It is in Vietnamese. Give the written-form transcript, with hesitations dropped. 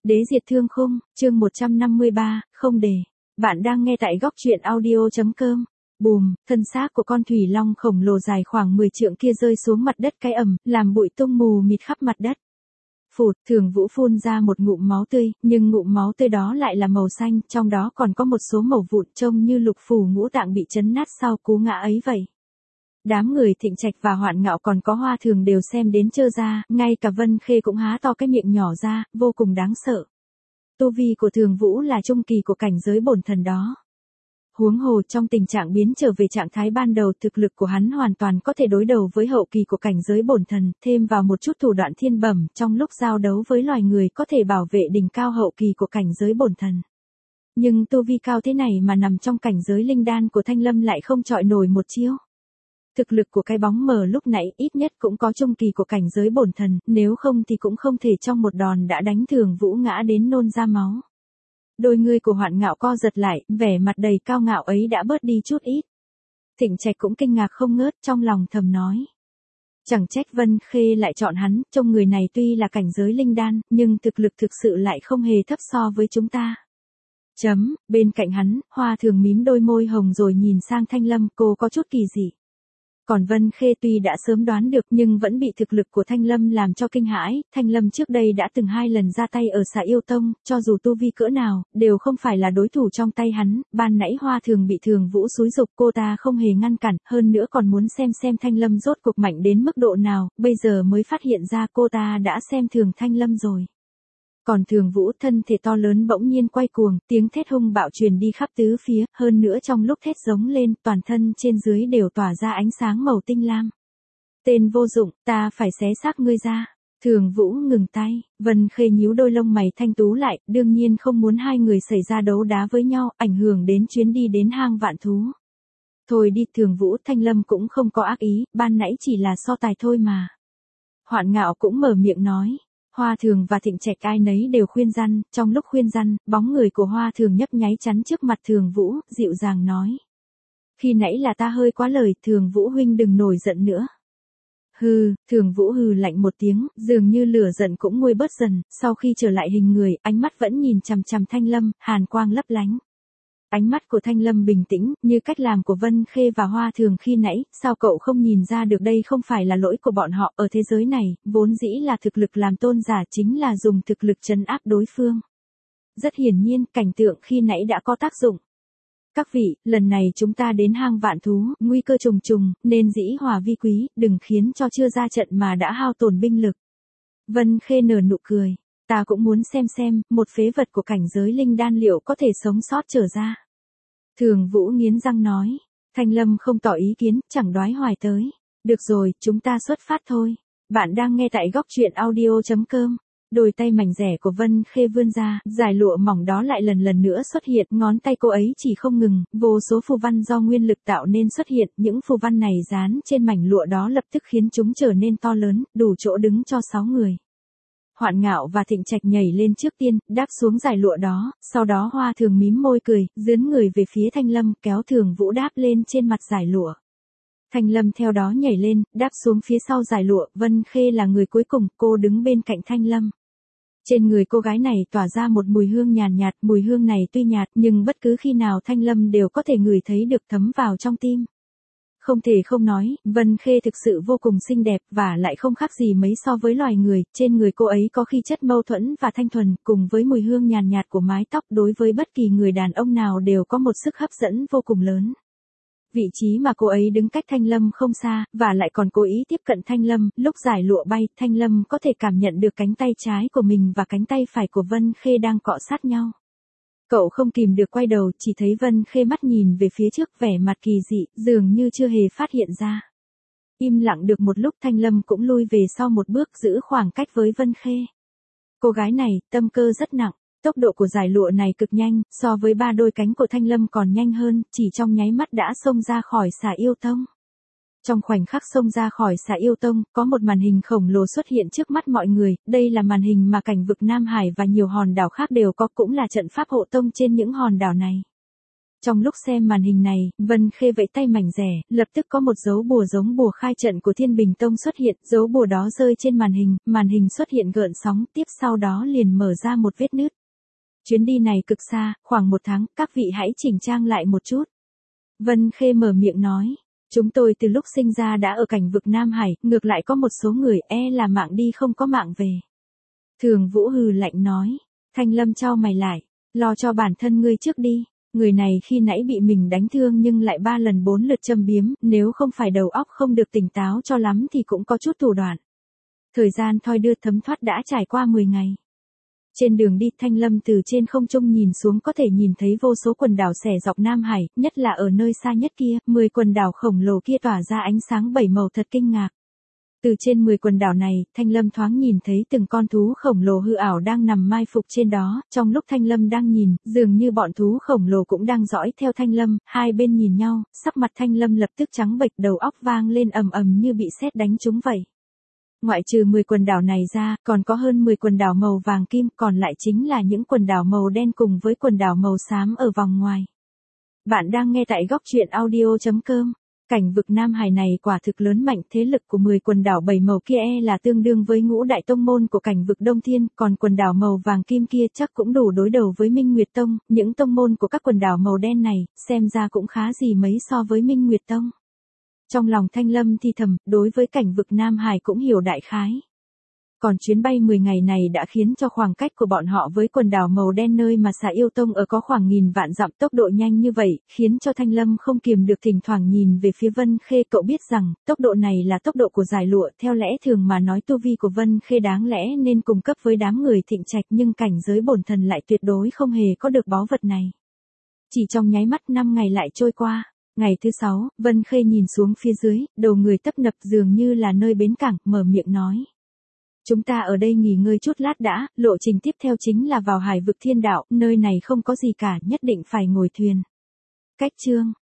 Đế diệt thương khung, chương 153, không đề. Bạn đang nghe tại góc truyện audio.com. Bùm, thân xác của con thủy long khổng lồ dài khoảng 10 trượng kia rơi xuống mặt đất cái ầm, làm bụi tung mù mịt khắp mặt đất. Phụt, Thường Vũ phun ra một ngụm máu tươi, nhưng ngụm máu tươi đó lại là màu xanh, trong đó còn có một số mẩu vụn trông như lục phủ ngũ tạng bị chấn nát sau cú ngã ấy vậy. Đám người Thịnh Trạch và Hoạn Ngạo còn có Hoa Thường đều xem đến trơ ra, ngay cả Vân Khê cũng há to cái miệng nhỏ ra, vô cùng đáng sợ. Tu vi của Thường Vũ là trung kỳ của cảnh giới bổn thần đó. Huống hồ trong tình trạng biến trở về trạng thái ban đầu, thực lực của hắn hoàn toàn có thể đối đầu với hậu kỳ của cảnh giới bổn thần, thêm vào một chút thủ đoạn thiên bẩm, trong lúc giao đấu với loài người có thể bảo vệ đỉnh cao hậu kỳ của cảnh giới bổn thần. Nhưng tu vi cao thế này mà nằm trong cảnh giới linh đan của Thanh Lâm lại không chọi nổi một chiêu. Thực lực của cái bóng mờ lúc nãy ít nhất cũng có trung kỳ của cảnh giới bổn thần, nếu không thì cũng không thể trong một đòn đã đánh Thường Vũ ngã đến nôn ra máu. Đôi ngươi của Hoạn Ngạo co giật lại, vẻ mặt đầy cao ngạo ấy đã bớt đi chút ít. Thịnh Trạch cũng kinh ngạc không ngớt, trong lòng thầm nói. Chẳng trách Vân Khê lại chọn hắn, trông người này tuy là cảnh giới linh đan, nhưng thực lực thực sự lại không hề thấp so với chúng ta. Bên cạnh hắn, Hoa Thường mím đôi môi hồng rồi nhìn sang Thanh Lâm, cô có chút kỳ dị. Còn Vân Khê tuy đã sớm đoán được nhưng vẫn bị thực lực của Thanh Lâm làm cho kinh hãi. Thanh Lâm trước đây đã từng 2 lần ra tay ở Xà Yêu Tông, cho dù tu vi cỡ nào, đều không phải là đối thủ trong tay hắn. Ban nãy Hoa Thường bị Thường Vũ xúi giục, cô ta không hề ngăn cản, hơn nữa còn muốn xem Thanh Lâm rốt cuộc mạnh đến mức độ nào, bây giờ mới phát hiện ra cô ta đã xem thường Thanh Lâm rồi. Còn Thường Vũ thân thể to lớn bỗng nhiên quay cuồng, tiếng thét hung bạo truyền đi khắp tứ phía, hơn nữa trong lúc thét giống lên, toàn thân trên dưới đều tỏa ra ánh sáng màu tinh lam. Tên vô dụng, ta phải xé xác ngươi ra. Thường Vũ ngừng tay, Vân Khê nhíu đôi lông mày thanh tú lại, đương nhiên không muốn hai người xảy ra đấu đá với nhau, ảnh hưởng đến chuyến đi đến hang vạn thú. Thôi đi Thường Vũ, Thanh Lâm cũng không có ác ý, ban nãy chỉ là so tài thôi mà. Hoạn Ngạo cũng mở miệng nói. Hoa Thường và Thịnh Trạch ai nấy đều khuyên răn, trong lúc khuyên răn, bóng người của Hoa Thường nhấp nháy chắn trước mặt Thường Vũ, dịu dàng nói. Khi nãy là ta hơi quá lời, Thường Vũ huynh đừng nổi giận nữa. Hừ, Thường Vũ hừ lạnh một tiếng, dường như lửa giận cũng nguôi bớt dần, sau khi trở lại hình người, ánh mắt vẫn nhìn chằm chằm Thanh Lâm, hàn quang lấp lánh. Ánh mắt của Thanh Lâm bình tĩnh, như cách làm của Vân Khê và Hoa Thường khi nãy, sao cậu không nhìn ra được đây không phải là lỗi của bọn họ, ở thế giới này, vốn dĩ là thực lực làm tôn giả chính là dùng thực lực trấn áp đối phương. Rất hiển nhiên, cảnh tượng khi nãy đã có tác dụng. Các vị, lần này chúng ta đến hang vạn thú, nguy cơ trùng trùng, nên dĩ hòa vi quý, đừng khiến cho chưa ra trận mà đã hao tổn binh lực. Vân Khê nở nụ cười. Ta cũng muốn xem, một phế vật của cảnh giới linh đan liệu có thể sống sót trở ra. Thường Vũ nghiến răng nói. Thanh Lâm không tỏ ý kiến, chẳng đoái hoài tới. Được rồi, chúng ta xuất phát thôi. Bạn đang nghe tại góc truyện audio.com. Đôi tay mảnh rẻ của Vân Khê vươn ra, dải lụa mỏng đó lại lần nữa xuất hiện, ngón tay cô ấy chỉ không ngừng, vô số phù văn do nguyên lực tạo nên xuất hiện, những phù văn này dán trên mảnh lụa đó lập tức khiến chúng trở nên to lớn, đủ chỗ đứng cho 6 người. Hoạn Ngạo và Thịnh Trạch nhảy lên trước tiên, đáp xuống dải lụa đó, sau đó Hoa Thường mím môi cười, dướn người về phía Thanh Lâm, kéo Thường Vũ đáp lên trên mặt dải lụa. Thanh Lâm theo đó nhảy lên, đáp xuống phía sau dải lụa, Vân Khê là người cuối cùng, cô đứng bên cạnh Thanh Lâm. Trên người cô gái này tỏa ra một mùi hương nhàn nhạt, mùi hương này tuy nhạt nhưng bất cứ khi nào Thanh Lâm đều có thể ngửi thấy được thấm vào trong tim. Không thể không nói, Vân Khê thực sự vô cùng xinh đẹp và lại không khác gì mấy so với loài người, trên người cô ấy có khí chất mâu thuẫn và thanh thuần, cùng với mùi hương nhàn nhạt của mái tóc đối với bất kỳ người đàn ông nào đều có một sức hấp dẫn vô cùng lớn. Vị trí mà cô ấy đứng cách Thanh Lâm không xa, và lại còn cố ý tiếp cận Thanh Lâm, lúc dải lụa bay, Thanh Lâm có thể cảm nhận được cánh tay trái của mình và cánh tay phải của Vân Khê đang cọ sát nhau. Cậu không kìm được quay đầu, chỉ thấy Vân Khê mắt nhìn về phía trước vẻ mặt kỳ dị, dường như chưa hề phát hiện ra. Im lặng được một lúc Thanh Lâm cũng lui về sau một bước giữ khoảng cách với Vân Khê. Cô gái này, tâm cơ rất nặng, tốc độ của dải lụa này cực nhanh, so với 3 đôi cánh của Thanh Lâm còn nhanh hơn, chỉ trong nháy mắt đã xông ra khỏi Xà Yêu Tông. Trong khoảnh khắc xông ra khỏi Xà Yêu Tông, có một màn hình khổng lồ xuất hiện trước mắt mọi người, đây là màn hình mà cảnh vực Nam Hải và nhiều hòn đảo khác đều có, cũng là trận pháp hộ tông trên những hòn đảo này. Trong lúc xem màn hình này, Vân Khê vẫy tay mảnh rẻ, lập tức có một dấu bùa giống bùa khai trận của Thiên Bình Tông xuất hiện, dấu bùa đó rơi trên màn hình xuất hiện gợn sóng, tiếp sau đó liền mở ra một vết nứt. Chuyến đi này cực xa, khoảng 1 tháng, các vị hãy chỉnh trang lại một chút. Vân Khê mở miệng nói, chúng tôi từ lúc sinh ra đã ở cảnh vực Nam Hải, ngược lại có một số người là mạng đi không có mạng về. Thường Vũ hừ lạnh nói, Thanh Lâm chau mày lại, lo cho bản thân ngươi trước đi. Người này khi nãy bị mình đánh thương nhưng lại 3 lần 4 lượt châm biếm, nếu không phải đầu óc không được tỉnh táo cho lắm thì cũng có chút thủ đoạn. Thời gian thoi đưa thấm thoát đã trải qua 10 ngày. Trên đường đi, Thanh Lâm từ trên không trung nhìn xuống có thể nhìn thấy vô số quần đảo xẻ dọc Nam Hải, nhất là ở nơi xa nhất kia, 10 quần đảo khổng lồ kia tỏa ra ánh sáng 7 màu thật kinh ngạc. Từ trên 10 quần đảo này, Thanh Lâm thoáng nhìn thấy từng con thú khổng lồ hư ảo đang nằm mai phục trên đó, trong lúc Thanh Lâm đang nhìn, dường như bọn thú khổng lồ cũng đang dõi theo Thanh Lâm, hai bên nhìn nhau, sắc mặt Thanh Lâm lập tức trắng bệch, đầu óc vang lên ầm ầm như bị sét đánh trúng vậy. Ngoại trừ 10 quần đảo này ra, còn có hơn 10 quần đảo màu vàng kim, còn lại chính là những quần đảo màu đen cùng với quần đảo màu xám ở vòng ngoài. Bạn đang nghe tại góc truyện audio.com. Cảnh vực Nam Hải này quả thực lớn mạnh, thế lực của 10 quần đảo 7 màu kia là tương đương với ngũ đại tông môn của cảnh vực Đông Thiên, còn quần đảo màu vàng kim kia chắc cũng đủ đối đầu với Minh Nguyệt Tông, những tông môn của các quần đảo màu đen này, xem ra cũng khá gì mấy so với Minh Nguyệt Tông. Trong lòng Thanh Lâm thì thầm, đối với cảnh vực Nam Hải cũng hiểu đại khái. Còn chuyến bay 10 ngày này đã khiến cho khoảng cách của bọn họ với quần đảo màu đen nơi mà Xà Yêu Tông ở có khoảng 1000 vạn dặm, tốc độ nhanh như vậy, khiến cho Thanh Lâm không kiềm được thỉnh thoảng nhìn về phía Vân Khê. Cậu biết rằng, tốc độ này là tốc độ của giải lụa, theo lẽ thường mà nói tu vi của Vân Khê đáng lẽ nên cùng cấp với đám người Thịnh Trạch, nhưng cảnh giới bổn thần lại tuyệt đối không hề có được báu vật này. Chỉ trong nháy mắt 5 ngày lại trôi qua. Ngày thứ 6, Vân Khê nhìn xuống phía dưới, đầu người tấp nập dường như là nơi bến cảng, mở miệng nói. Chúng ta ở đây nghỉ ngơi chút lát đã, lộ trình tiếp theo chính là vào hải vực Thiên Đạo, nơi này không có gì cả, nhất định phải ngồi thuyền. Cách chương